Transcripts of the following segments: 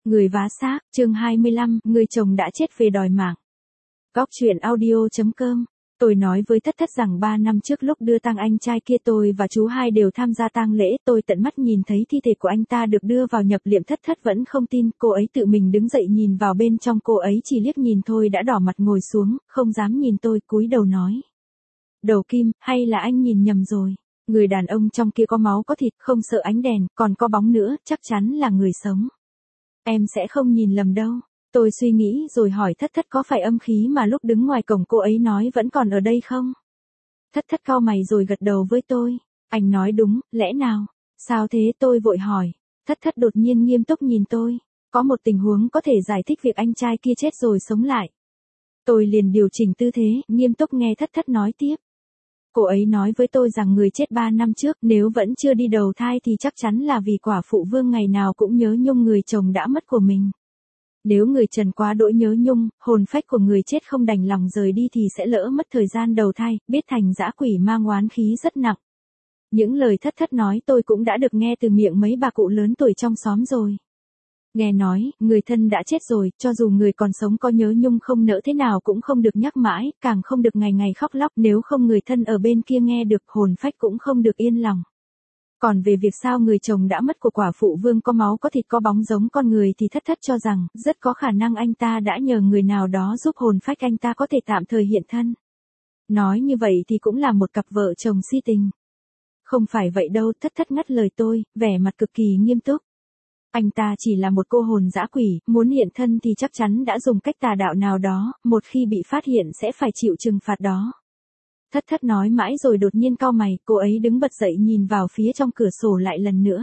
Người vá xác, chương 25, người chồng đã chết về đòi mạng. Góc truyện audio.com. Tôi nói với Thất Thất rằng 3 năm trước lúc đưa tang anh trai kia tôi và chú hai đều tham gia tang lễ, tôi tận mắt nhìn thấy thi thể của anh ta được đưa vào nhập liệm. Thất Thất vẫn không tin, cô ấy tự mình đứng dậy nhìn vào bên trong, cô ấy chỉ liếc nhìn thôi đã đỏ mặt ngồi xuống, không dám nhìn tôi, cúi đầu nói. Đầu Kim, hay là anh nhìn nhầm rồi, người đàn ông trong kia có máu có thịt, không sợ ánh đèn, còn có bóng nữa, chắc chắn là người sống. Em sẽ không nhìn lầm đâu. Tôi suy nghĩ rồi hỏi Thất Thất có phải âm khí mà lúc đứng ngoài cổng cô ấy nói vẫn còn ở đây không? Thất Thất cau mày rồi gật đầu với tôi. Anh nói đúng, lẽ nào? Sao thế, tôi vội hỏi. Thất Thất đột nhiên nghiêm túc nhìn tôi. Có một tình huống có thể giải thích việc anh trai kia chết rồi sống lại. Tôi liền điều chỉnh tư thế, nghiêm túc nghe Thất Thất nói tiếp. Cô ấy nói với tôi rằng người chết 3 năm trước nếu vẫn chưa đi đầu thai thì chắc chắn là vì quả phụ vương ngày nào cũng nhớ nhung người chồng đã mất của mình. Nếu người trần quá đỗi nhớ nhung, hồn phách của người chết không đành lòng rời đi thì sẽ lỡ mất thời gian đầu thai, biết thành dã quỷ mang oán khí rất nặng. Những lời Thất Thất nói tôi cũng đã được nghe từ miệng mấy bà cụ lớn tuổi trong xóm rồi. Nghe nói, người thân đã chết rồi, cho dù người còn sống có nhớ nhung không nỡ thế nào cũng không được nhắc mãi, càng không được ngày ngày khóc lóc, nếu không người thân ở bên kia nghe được, hồn phách cũng không được yên lòng. Còn về việc sao người chồng đã mất của quả phụ vương có máu có thịt có bóng giống con người thì Thất Thất cho rằng, rất có khả năng anh ta đã nhờ người nào đó giúp hồn phách anh ta có thể tạm thời hiện thân. Nói như vậy thì cũng là một cặp vợ chồng si tình. Không phải vậy đâu, Thất Thất ngắt lời tôi, vẻ mặt cực kỳ nghiêm túc. Anh ta chỉ là một cô hồn dã quỷ, muốn hiện thân thì chắc chắn đã dùng cách tà đạo nào đó, một khi bị phát hiện sẽ phải chịu trừng phạt đó. Thất Thất nói mãi rồi đột nhiên cau mày, cô ấy đứng bật dậy nhìn vào phía trong cửa sổ lại lần nữa.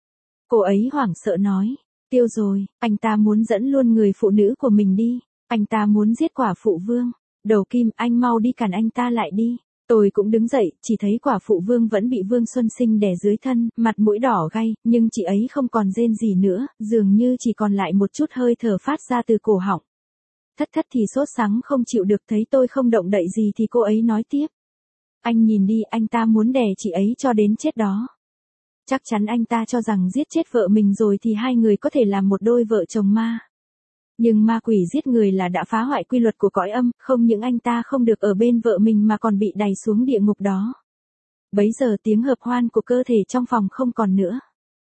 Cô ấy hoảng sợ nói, tiêu rồi, anh ta muốn dẫn luôn người phụ nữ của mình đi, anh ta muốn giết quả phụ vương. Đầu Kim, anh mau đi cản anh ta lại đi. Tôi cũng đứng dậy, chỉ thấy quả phụ vương vẫn bị Vương Xuân Sinh đè dưới thân, mặt mũi đỏ gay, nhưng chị ấy không còn rên gì nữa, dường như chỉ còn lại một chút hơi thở phát ra từ cổ họng. Thất Thất thì sốt sắng không chịu được, thấy tôi không động đậy gì thì cô ấy nói tiếp. Anh nhìn đi, anh ta muốn đè chị ấy cho đến chết đó. Chắc chắn anh ta cho rằng giết chết vợ mình rồi thì hai người có thể làm một đôi vợ chồng ma. Nhưng ma quỷ giết người là đã phá hoại quy luật của cõi âm, không những anh ta không được ở bên vợ mình mà còn bị đày xuống địa ngục đó. Bấy giờ tiếng hợp hoan của cơ thể trong phòng không còn nữa.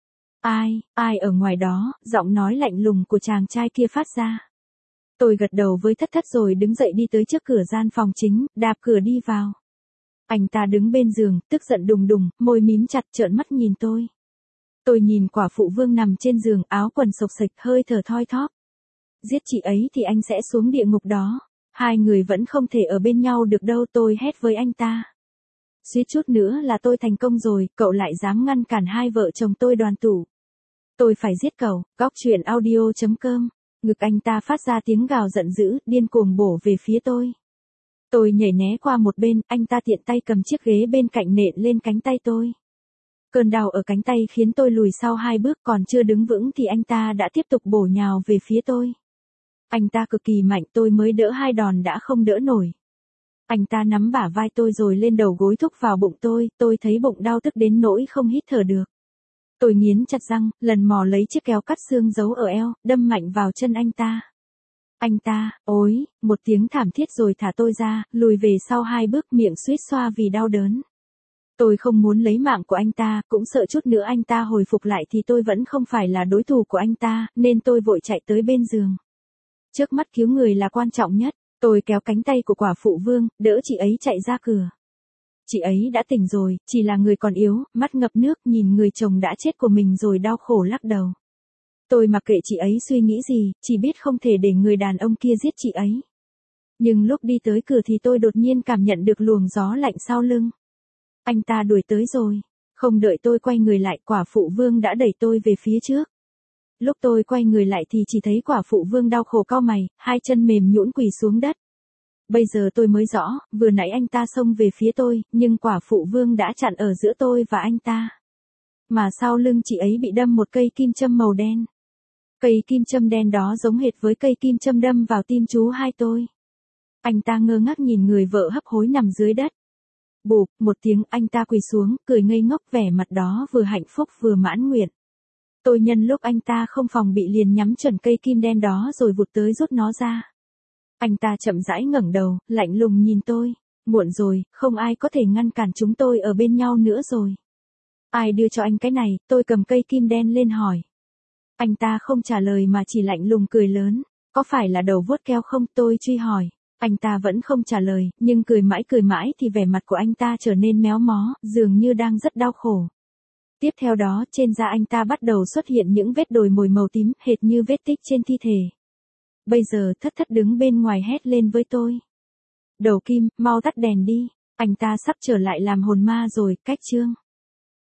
Ai ở ngoài đó, giọng nói lạnh lùng của chàng trai kia phát ra. Tôi gật đầu với Thất Thất rồi đứng dậy đi tới trước cửa gian phòng chính, đạp cửa đi vào. Anh ta đứng bên giường, tức giận đùng đùng, môi mím chặt trợn mắt nhìn tôi. Tôi nhìn quả phụ vương nằm trên giường, áo quần xộc xệch, hơi thở thoi thóp. Giết chị ấy thì anh sẽ xuống địa ngục đó. Hai người vẫn không thể ở bên nhau được đâu, tôi hét với anh ta. Suýt chút nữa là tôi thành công rồi, cậu lại dám ngăn cản hai vợ chồng tôi đoàn tụ. Tôi phải giết cậu. Góc truyện audio.com. Ngực anh ta phát ra tiếng gào giận dữ, điên cuồng bổ về phía tôi. Tôi nhảy né qua một bên, anh ta tiện tay cầm chiếc ghế bên cạnh nện lên cánh tay tôi. Cơn đau ở cánh tay khiến tôi lùi sau 2 bước, còn chưa đứng vững thì anh ta đã tiếp tục bổ nhào về phía tôi. Anh ta cực kỳ mạnh, tôi mới đỡ 2 đòn đã không đỡ nổi. Anh ta nắm bả vai tôi rồi lên đầu gối thúc vào bụng tôi thấy bụng đau tức đến nỗi không hít thở được. Tôi nghiến chặt răng, lần mò lấy chiếc kéo cắt xương giấu ở eo, đâm mạnh vào chân anh ta. Anh ta, ối, một tiếng thảm thiết rồi thả tôi ra, lùi về sau 2 bước, miệng suýt xoa vì đau đớn. Tôi không muốn lấy mạng của anh ta, cũng sợ chút nữa anh ta hồi phục lại thì tôi vẫn không phải là đối thủ của anh ta, nên tôi vội chạy tới bên giường. Trước mắt cứu người là quan trọng nhất, tôi kéo cánh tay của quả phụ vương, đỡ chị ấy chạy ra cửa. Chị ấy đã tỉnh rồi, chỉ là người còn yếu, mắt ngập nước nhìn người chồng đã chết của mình rồi đau khổ lắc đầu. Tôi mặc kệ chị ấy suy nghĩ gì, chỉ biết không thể để người đàn ông kia giết chị ấy. Nhưng lúc đi tới cửa thì tôi đột nhiên cảm nhận được luồng gió lạnh sau lưng. Anh ta đuổi tới rồi. Không đợi tôi quay người lại, quả phụ vương đã đẩy tôi về phía trước. Lúc tôi quay người lại thì chỉ thấy quả phụ vương đau khổ cau mày, 2 chân mềm nhũn quỳ xuống đất. Bây giờ tôi mới rõ, vừa nãy anh ta xông về phía tôi, nhưng quả phụ vương đã chặn ở giữa tôi và anh ta. Mà sau lưng chị ấy bị đâm một cây kim châm màu đen. Cây kim châm đen đó giống hệt với cây kim châm đâm vào tim chú hai tôi. Anh ta ngơ ngác nhìn người vợ hấp hối nằm dưới đất. Bụp, một tiếng, anh ta quỳ xuống, cười ngây ngốc, vẻ mặt đó vừa hạnh phúc vừa mãn nguyện. Tôi nhân lúc anh ta không phòng bị liền nhắm chuẩn cây kim đen đó rồi vụt tới rút nó ra. Anh ta chậm rãi ngẩng đầu, lạnh lùng nhìn tôi. Muộn rồi, không ai có thể ngăn cản chúng tôi ở bên nhau nữa rồi. Ai đưa cho anh cái này? Tôi cầm cây kim đen lên hỏi. Anh ta không trả lời mà chỉ lạnh lùng cười lớn. Có phải là đầu vuốt keo không? Tôi truy hỏi. Anh ta vẫn không trả lời, nhưng cười mãi thì vẻ mặt của anh ta trở nên méo mó, dường như đang rất đau khổ. Tiếp theo đó, trên da anh ta bắt đầu xuất hiện những vết đồi mồi màu tím, hệt như vết tích trên thi thể. Bây giờ Thất Thất đứng bên ngoài hét lên với tôi. Đầu Kim, mau tắt đèn đi, anh ta sắp trở lại làm hồn ma rồi, cách chương.